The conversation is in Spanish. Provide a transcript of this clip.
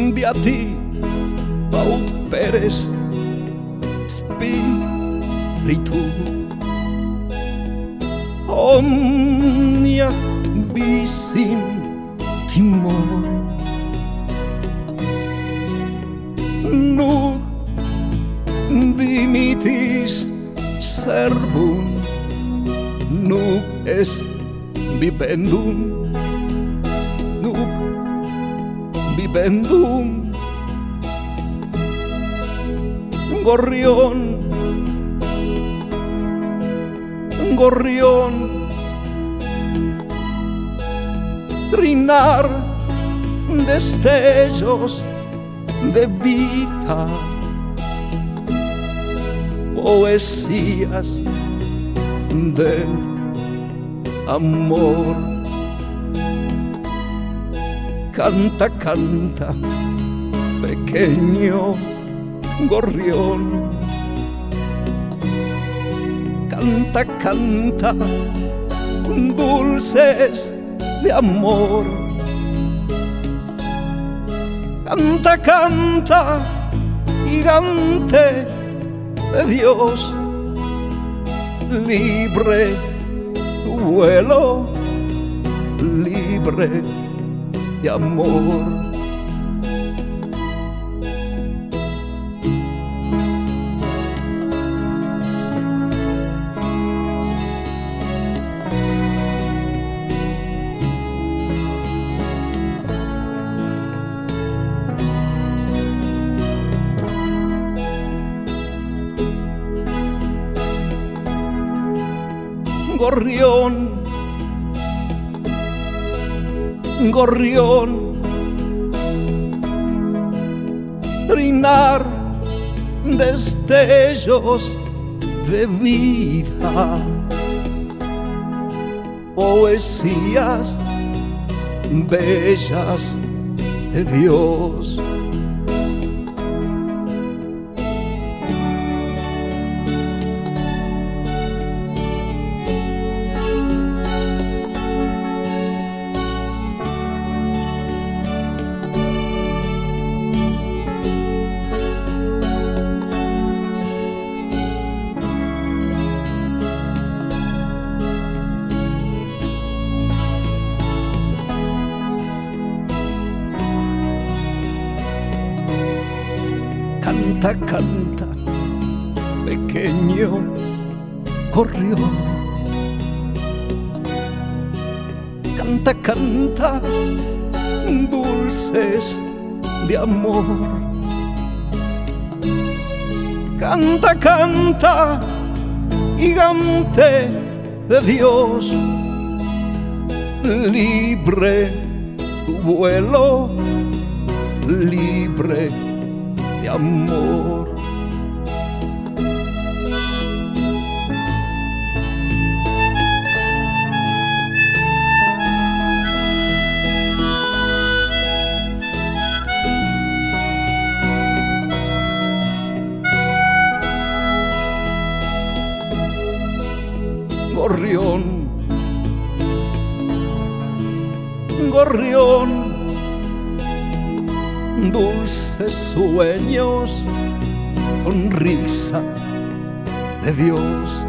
beati pauperes spiritu omnia bis in timor nunc dimitis servum nunc est vivendum nunc vivendum gorrión trinar destellos de vida, poesías del amor. Canta, canta, pequeño gorrión. Canta, canta, dulces de amor. Canta, canta, gigante de Dios, libre tu vuelo, libre de amor. Gorrión, gorrión, trinar destellos de vida, poesías bellas de Dios. Canta, canta, pequeño gorrión. Canta, canta, dulces de amor. Canta, canta, gigante de Dios, libre tu vuelo, libre de amor. Gorrión, gorrión, dulces sueños, sonrisa de Dios.